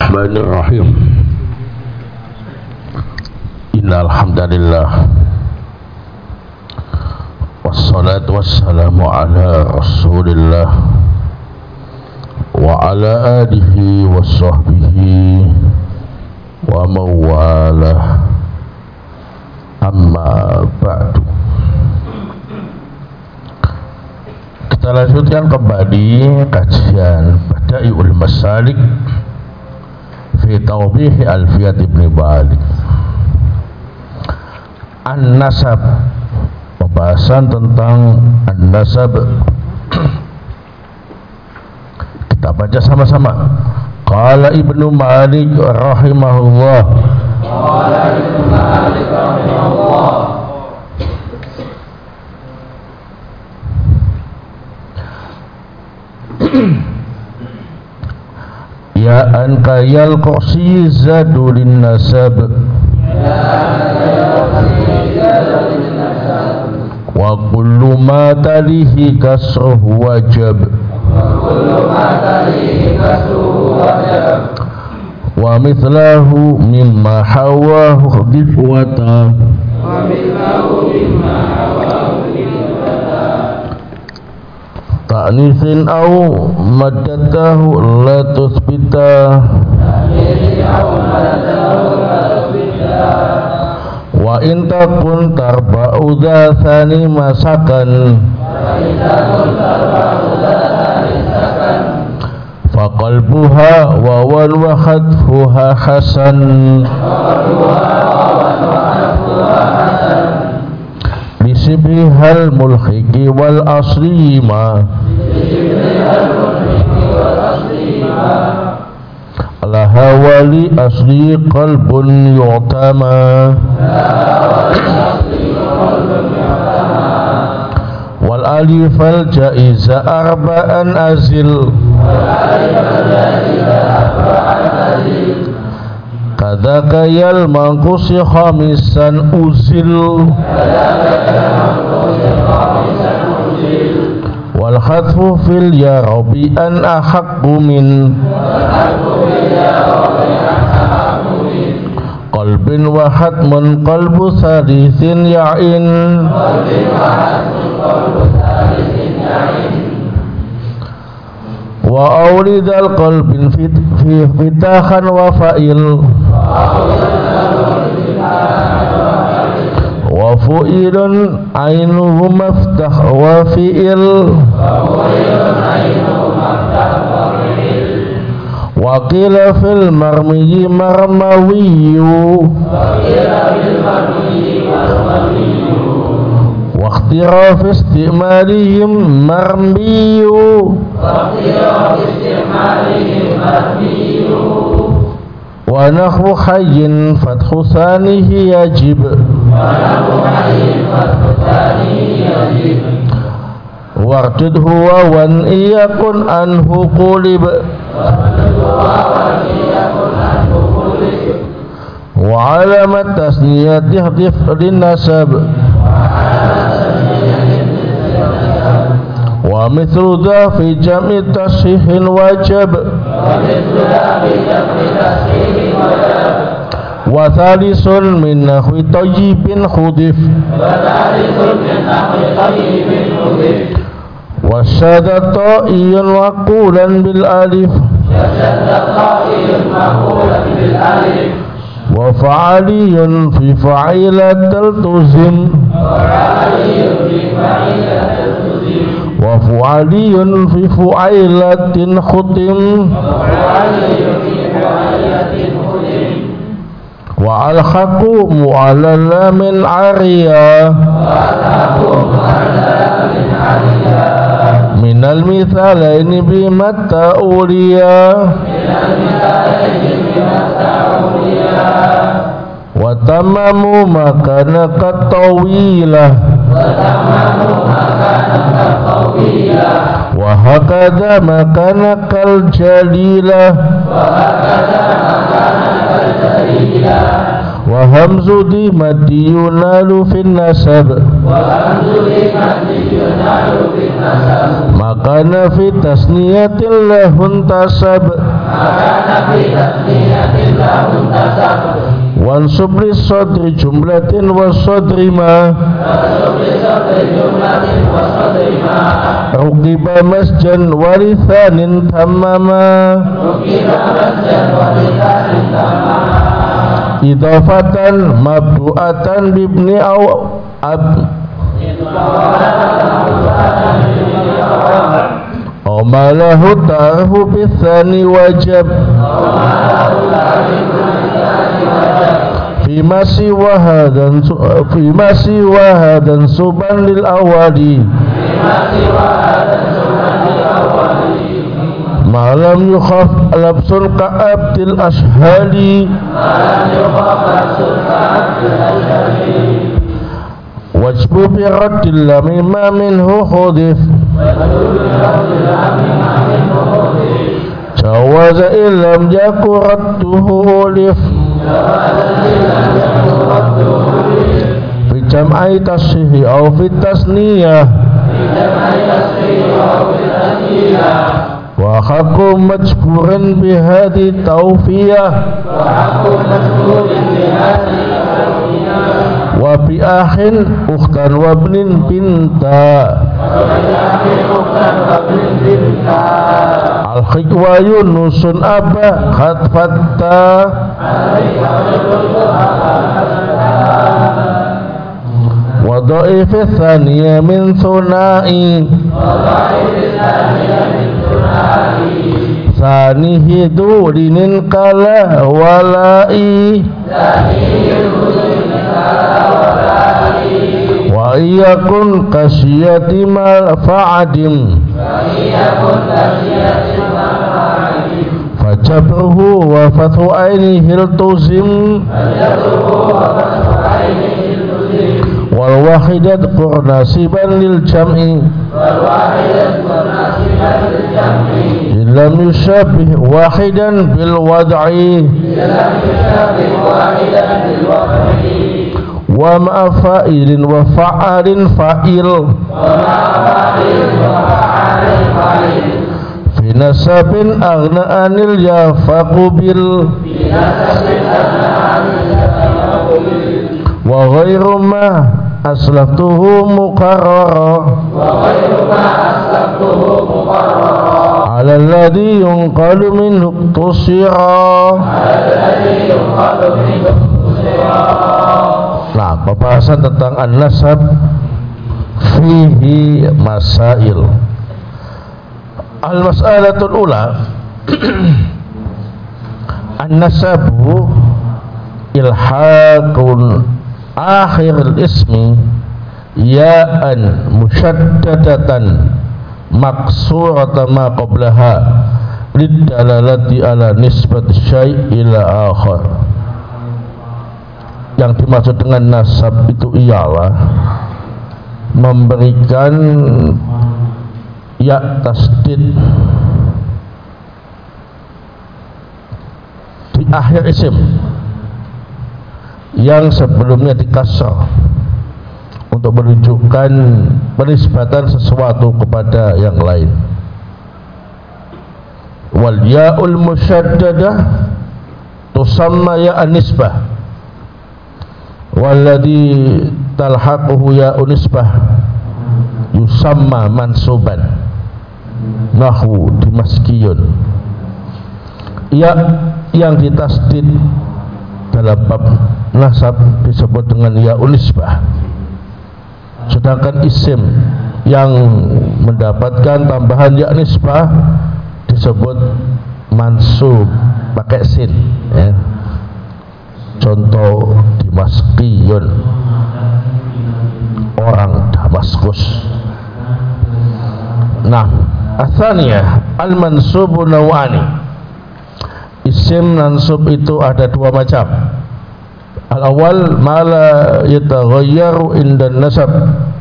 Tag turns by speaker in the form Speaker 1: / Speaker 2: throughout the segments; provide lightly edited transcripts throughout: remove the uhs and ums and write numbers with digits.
Speaker 1: Bismillahirrahmanirrahim. Innal hamdalillah wassalatu wassalamu ala Rasulillah wa ala alihi wa sahbihi wa mawalah. Amma ba'du. Kita lanjutkan kembali kajian Bada'iul Masalik fi Tawdih Alfiyat Ibn Malik. An-Nasab, pembahasan tentang An-Nasab. Kita baca sama-sama. Qala Ibnu Malik rahimahullah. Qala Ibnu Malik rahimahullah. Ya an kayal qasi zadulin nasab wa kullu ma talihi kasruhu wajab wa mithlahu mimma hawahu difwata ta'nithin au maddatahu la tuthbita wa in takun tarba'u dhathani masakan faqalbuha wa wal wa hadfuha hasan bisibihal mulhiki wal asli ma laha wali asli qalbun yu'tama wal alifal jaiza arba'an azil kadaka yal manqusi khamisan uzil wal khatfu fil ya rabbi an ahaqqu min qalbin wa hatmun qalbu sadisin ya'in wa awlidal qalbin fi fitahan wa fa'il wa fu'ilun ainuhu maftah wa fi'il wa qila fil marmiyi marmawiyu wa ikhtira fi istimalihim marmiyu wa nahwu hayyin fathu thanihi yajib wardud huwa wan iyakun anhu qulib wa alamat tasniyati hadif linnasab wa mithlu dha fi jam'i tashihin wajab wa thalisun min nahwi tayyibin khudif wa syadda ta'iyun wa qulan bil alif wa fa'aliyun fi fa'ilatil tuzim wa fu'aliyun fi fu'ilatin khutim wa al-haqu mu'allala min ariya minal mithalaini bimatta uliya wa tamamu makana katawilah wa hakadha makana kal jalilah wa hamzu di madi yunalu fin nasab makana fi tasniyatil lahun tasab wansub li sadri jumlatin wasadri ma ruqiba masjan warithanin tamama idafatan mabdu'atan bibni aw ab malahu ta'ahu bithani wajab fima siwa hadan suban lil awadi malam yukhaf labsun ka'abdil ashhali wajbu bi raddil lamima minhu khudif jawaza illam yaku radduhu ulif fi jam'i tashihi aw fi tasniyah wa haqqu majburin bihadi tawfiyah wa bi akhin ukhtan wa ibnin binta al-khiqwa yunusun aba khatfatta wa dha'if thaniya min thunai thanihi durinin kala walai wa iyakun kasiyati mal fa'adim fajabruhu wa fathu ainihi iltuzim wal wahidat qurnasiban lil jam'i illam yushabih wahidan bil wad'i wa ma fa'ilin wa fa'alin fa'il fi nasabin aghna anil yafaqbil wa ghairu ma aslaftuhu muqarrara ala alladhi yunqalu minhu tusira. Nah, pembahasan tentang an-nasab fihi masail. Al-mas'alatul ula an-nasabu ilhaqun akhir al-ismi ya'an musyaddadatan maksuratan ma qablaha lidalalati ala nisbat syai' ila akhar. Yang dimaksud dengan nasab itu ialah memberikan ya tasdid di akhir isim yang sebelumnya dikasrah untuk menunjukkan penisbatan sesuatu kepada yang lain. Wal ya'ul musyaddadah tusamma ya'an nisbah walladhi talhaquhu ya'un nisbah yusamma mansuban nahwu dimaskiyun. Ya yang ditasdid dalam bab nasab disebut dengan ya'un nisbah, sedangkan isim yang mendapatkan tambahan ya nisbah disebut mansub pakai sin ya. Contoh Dimaskiyun, orang Damaskus. Nah, atsaniyah al-mansubu naw'ani. Isim mansub itu ada dua macam. Al-awwal ma la yataghayyaru inda nasab.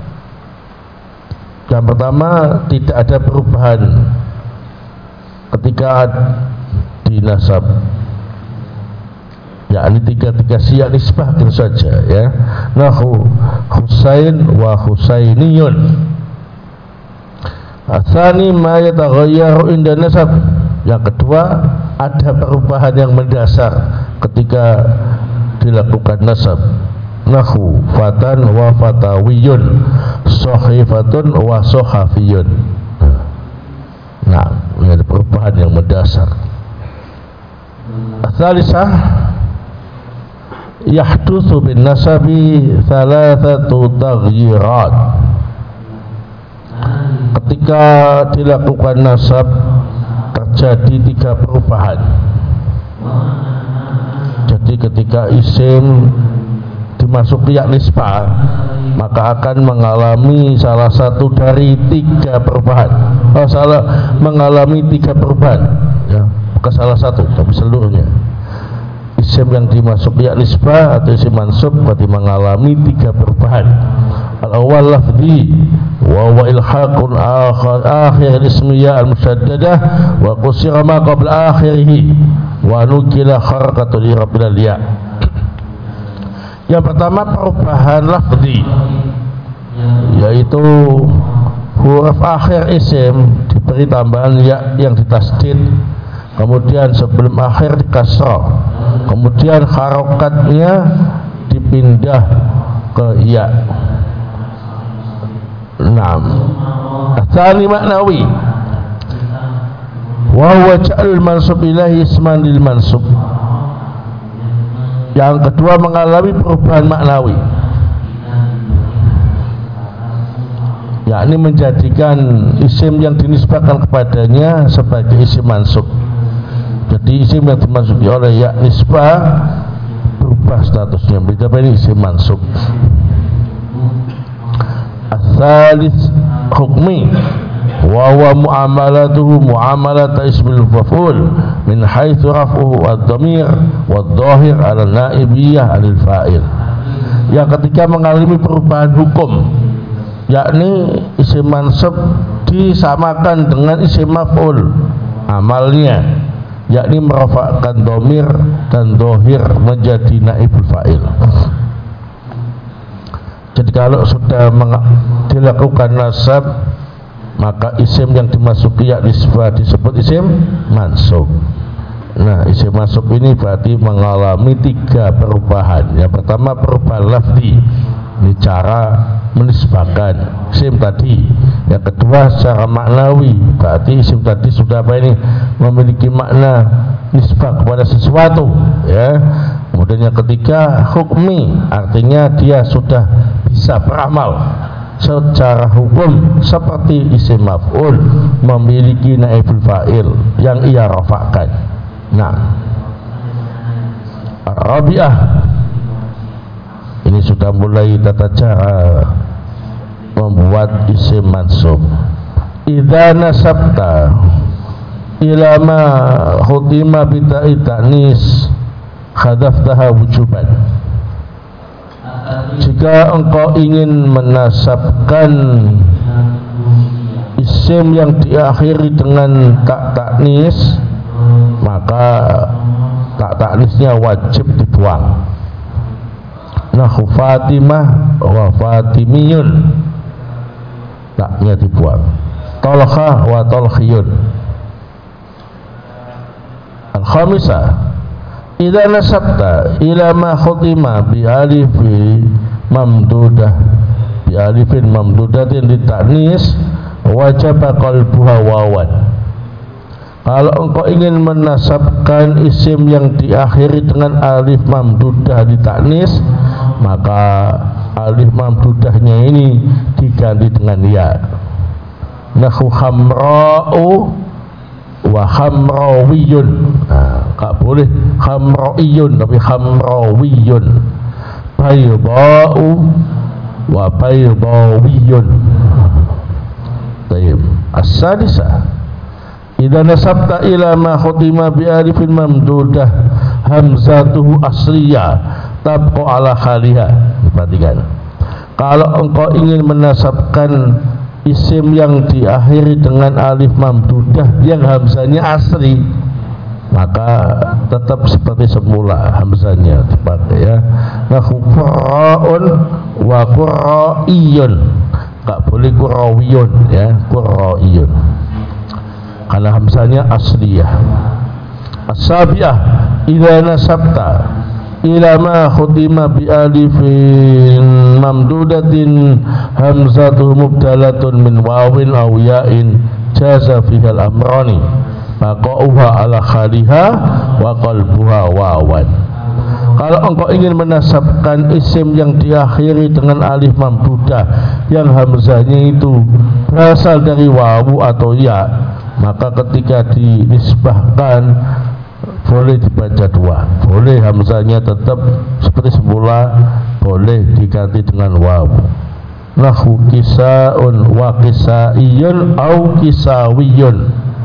Speaker 1: Yang pertama, tidak ada perubahan ketika dinasab, yakni tiga siyak nisbah itu saja ya. Nahu Husain wa Husainiyun. Atsani ma yataghayyaru inda nasab. Yang kedua, ada perubahan yang mendasar ketika dilakukan nasab. Nahu fatan wa fatawiyun, sohifatun wa sohafiyun. Nah, ini ada perubahan yang mendasar. Tsalisah, yahdutsu bin nasabi thalathatu taghyirat. Ketika dilakukan nasab terjadi 3 perubahan. Jadi ketika isim dimasuki ya nisbah, maka akan mengalami salah satu dari 3 perubahan. Mengalami 3 perubahan, ya, bukan salah satu tapi seluruhnya. Isim yang dimasuki ya nisbah atau isim mansub berarti mengalami 3 perubahan. Al-awwal lafzi wa huwa ilhaqun akhir ismiyah al-musyaddadah wa qusira ma qabla akhirih wa nukila harakatul i'rab ila ya. Yang pertama perubahan lafzi, yaitu huruf akhir isim diberi tambahan ya yang ditasdid, kemudian sebelum akhir dikasrah, kemudian harokatnya dipindah ke ya. Naam. Tsani maknawi wa huwa ja'lul mansub ilahi isman lil mansub. Yang kedua mengalami perubahan maknawi, yakni menjadikan isim yang dinisbahkan kepadanya sebagai isim mansub. Jadi isim yang dimasuki oleh ya nisbah berubah statusnya menjadi isim mansub. As-salis hukmi wa huwa muamalatuhu muamalat ismil maf'ul min haitsu raf'uhu ad-dhamir wad-dhahir 'ala naibiyah 'anil fa'il. Yang ketiga mengalami perubahan hukum, yakni isim mansub disamakan dengan isim maf'ul amalnya, yakni merafa'kan dhamir dan dhahir menjadi naibul fa'il. Jadi kalau sudah dilakukan nasab, maka isim yang dimasuki ya nisbah disebut isim mansub. Nah, isim mansub ini berarti mengalami 3 perubahan. Yang pertama perubahan lafzi, ini cara menisbahkan isim tadi. Yang kedua secara maknawi, berarti isim tadi sudah memiliki makna nisbah kepada sesuatu, ya. Kemudian yang ketiga hukmi, artinya dia sudah bisa beramal secara hukum seperti isim maf'ul, memiliki naibul fa'il yang ia rafa'kan. Nah, Rabi'ah, ini sudah mulai tata cara membuat isim mansub. Idza nasabta ila ma khutima bi ta'nis khadaftaha wujuban. Jika engkau ingin menasabkan isim yang diakhiri dengan tak taknis, maka tak taknisnya wajib dibuang. Nahu Fatimah wa Fatimiyun, taknya dibuang. Tolkhah wa tolkhiyun. Al-khamisah, idza nasabta ila ma khutima bi alifin mamdudatin ditaknis wajib qalbuha wawan. Kalau engkau ingin menasabkan isim yang diakhiri dengan alif mamdudah ditaknis, maka alif mamdudahnya ini diganti dengan ya. Nahu hamra'u wa hamrawiyun. Enggak boleh hamrawiyun tapi hamrawiyun. Bayda'u wa baydawiyun. Baik. As-sadisah, idza nasabta ila ma khutima bi alifin mamdudah hamzatuhu asliyah tabqa ala khaliha. Perhatikan, kalau engkau ingin menasabkan isim yang diakhiri dengan alif mamdudah yang hamzanya asli, maka tetap seperti semula hamzanya dipakai, ya. Nah, qurra'un wa qurra'iyun, enggak boleh qurra'iyun, ya, qurra'iyun. karena hamzanya asliyah. As-sabi'ah idza nasabta ila ma khutima bi alifin mamdudatin hamzatu mubdalatun min wawin aw ya'in jaza fiha al-amrani baqa'uha ala khaliha wa qalbuha wawan. Kalau engkau ingin menasabkan isim yang diakhiri dengan alif mamdudah yang hamzahnya itu berasal dari wawu atau ya, maka ketika dinisbahkan boleh dibaca dua. Boleh hamzahnya tetap seperti semula, boleh diganti dengan wawu. Nahu kisaun wa kisaiyun au kisawiyun,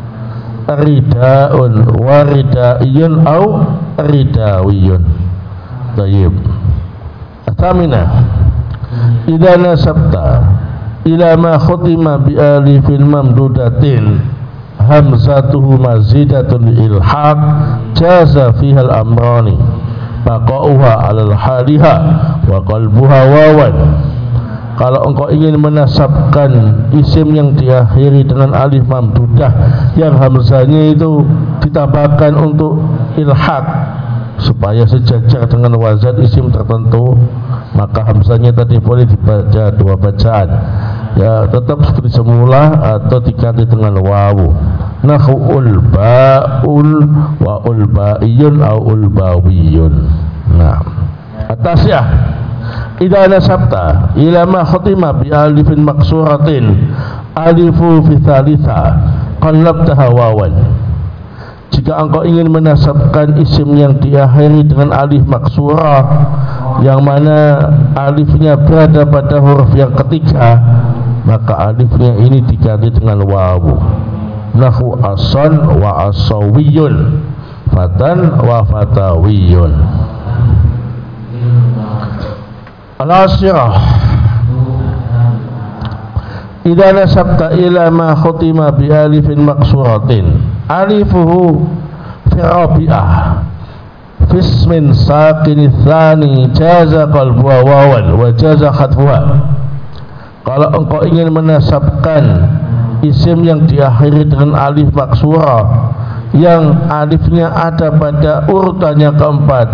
Speaker 1: ridaun wa ridaiyun au ridawiyun. Tayyib. Athamina idza nasabta ila ma khutima bi alifin mamdudatin hamzatuhu mazidatun ilhaq jaza fiha al-amrani baqa'uha 'alal haliha wa qalbuha wawan. Kalau engkau ingin menasabkan isim yang diakhiri dengan alif mamdudah yang hamzahnya itu ditambahkan untuk ilhaq supaya sejajar dengan wazan isim tertentu, maka hamzahnya tadi boleh dibaca dua bacaan, ya tetap seperti semula atau diganti dengan wawu. Nahu ulba'ul wa ulba'iyun au ulbawiyun. Nah, atasnya idza nasabta ila ma khutima bi alifin maksuratin alifu fi thalitha qallabtaha wawan. Jika engkau ingin menasabkan isim yang diakhiri dengan alif maksurah yang mana alifnya berada pada huruf yang ketiga, maka alifnya ini diganti dengan wawu. Nahu asan wa asawiyun, fatan wa fatawiyun. Al-asirah idza nasabta ila ma khutima bi alifin maksuratin alifuhu fi rabi'ah fismin saqin tsani jaza qalbuha wawan wa jaza khatfuha. Kalau engkau ingin menasabkan isim yang diakhiri dengan alif maksurah yang alifnya ada pada urutannya keempat,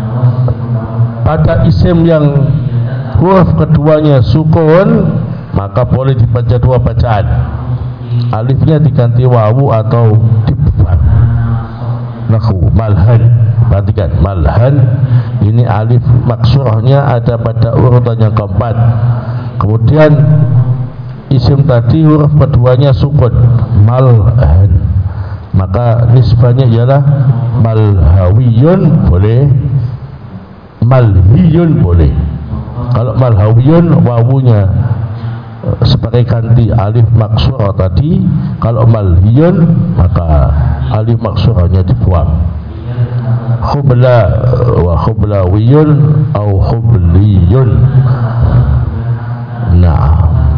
Speaker 1: pada isim yang huruf keduanya sukun, maka boleh dibaca dua bacaan. Alifnya diganti wawu atau dibuang. Nahu malhan, perhatikan malhan ini alif maksurahnya ada pada urutan yang keempat, kemudian isim tadi huruf keduanya sukun malhan, maka nisbahnya ialah malhawiyun boleh, malhiyun boleh. Kalau malhawiyun wawunya sebagai ganti alif maksurah tadi, kalau malhiyun maka alif maksurahnya dibuang. Khubla wa khublawiyun au khubliyun. Nah,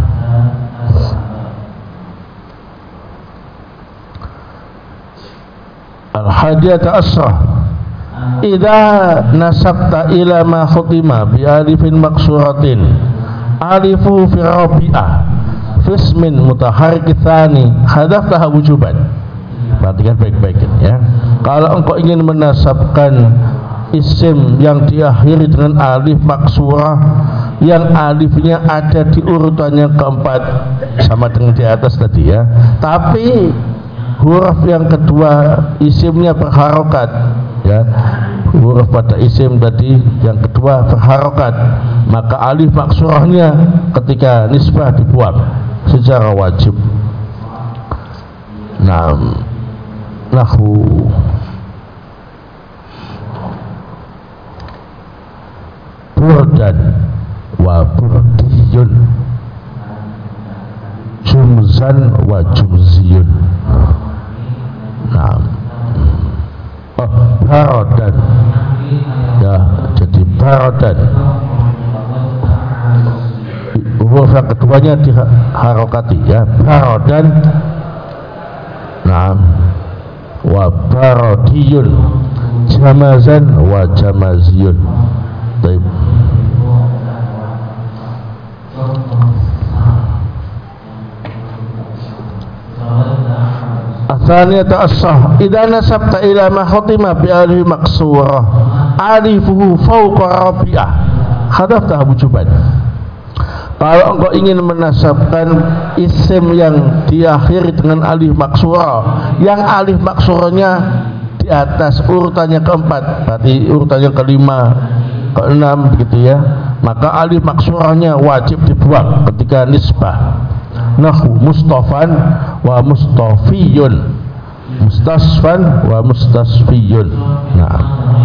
Speaker 1: al-hadiyata asrah idza nasabta ila ma khutima bi alifin maksuratin alifu fi rabi'ah fismin mutaharrik tsani hadaftaha wujuban. Perhatikan baik-baik ya. Kalau engkau ingin menasabkan isim yang diakhiri dengan alif maksurah yang alifnya ada di urutannya keempat sama dengan di atas tadi ya, tapi huruf yang kedua isimnya berharokat ya, huruf pada isim tadi yang kedua berharokat, maka alif maksurahnya ketika nisbah dibuang secara wajib. Nahu burdan wa burdiyun, jumzan wa jumziyun. Nah, barodan ya, jadi barodan huruf yang keduanya diharokati ya, barodan. Nah, wa barodiyun, jamazan wa jamaziyun. Baik. Atsaniyatu as-sah idza nasabta ila ma khatima bi alif maqsurah alifuhu fawqa rabi'ah hadafta wujuban. Kalau engkau ingin menasabkan isim yang diakhiri dengan alif maksurah, yang alif maksurahnya di atas urutannya keempat, berarti urutannya kelima, keenam begitu ya, maka alif maksurahnya wajib dibuang ketika nisbah. Nahu mustafan wa mustafiyun, mustasfan wa mustasfiyun. Nah,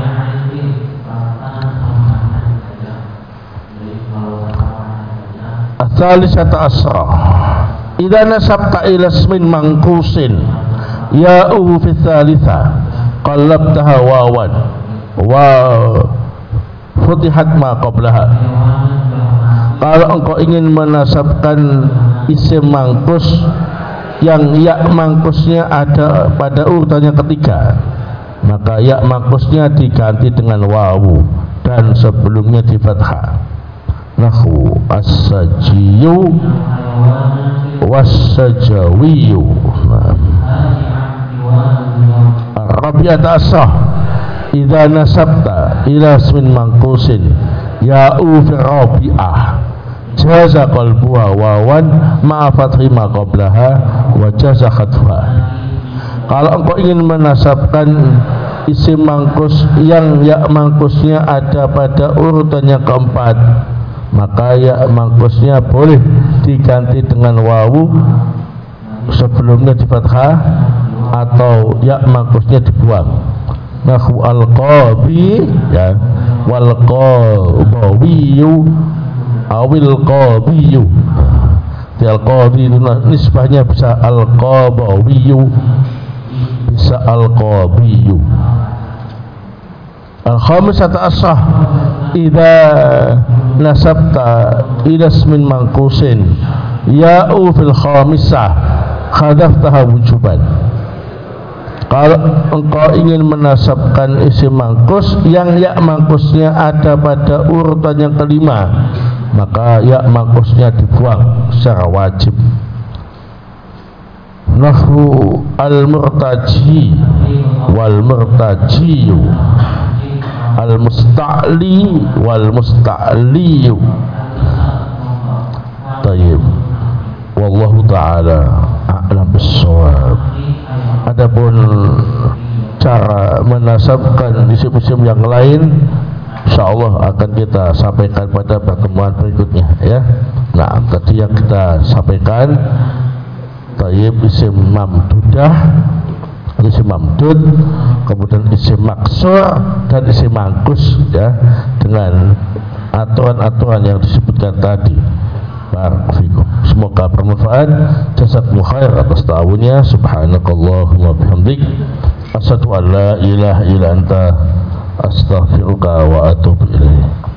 Speaker 1: Ats-tsalisata asra idza nasabta ila ismin manqusin ya'uhu fi tsalitsa qallabtaha wawan wa futihat ma qablaha. Kalau engkau ingin menasabkan isim mangkus yang ya mangkusnya ada pada urutannya ketiga, maka ya mangkusnya diganti dengan wawu dan sebelumnya di fathah. Nahu as-sajiyu was-sajawiyu. Rabi'at asah idza nasabta ila ismin manqusin ya'u fi rabi'ah jaza qalbuha wawan ma'a fathi ma qablaha wa jaza khatfa. Kalau engkau ingin menasabkan isim mangkus yang ya mangkusnya ada pada urutannya keempat, maka ya mangkusnya boleh diganti dengan wawu sebelumnya di fathah atau ya mangkusnya dibuang. Nahu al-qabi ya wal qabawiyu awil qabiyu. Al-qabi itu nisbahnya bisa al-qabawiyu, bisa al-qabiyu. Al-khamisata as-sah idza nasabta ila ismin manqusin ya'u fil khamisah hadaftaha wujuban. Kalau engkau ingin menasabkan isim mangkus yang ya mangkusnya ada pada urutan yang kelima, maka ya mangkusnya dibuang secara wajib. Nahwu al-murtaji wal murtajiyu, al-musta'li wal musta'liyu. Tayyib. Wallahu ta'ala a'lam bis-shawab. Adapun cara menasabkan isim-isim yang lain, insyaallah akan kita sampaikan pada pertemuan berikutnya ya. Nah, tadi yang kita sampaikan tayyib isim mamdudah, isim mamdud, kemudian isim maksur dan isim mangkus ya, dengan aturan-aturan yang disebutkan tadi. Barakallahu. Semoga bermanfaat. Jazakumullahu khair atas ta'awunnya. Subhanakallahumma bihamdik asyhadu an la ilaha illa anta astaghfiruka wa atubu ilaik.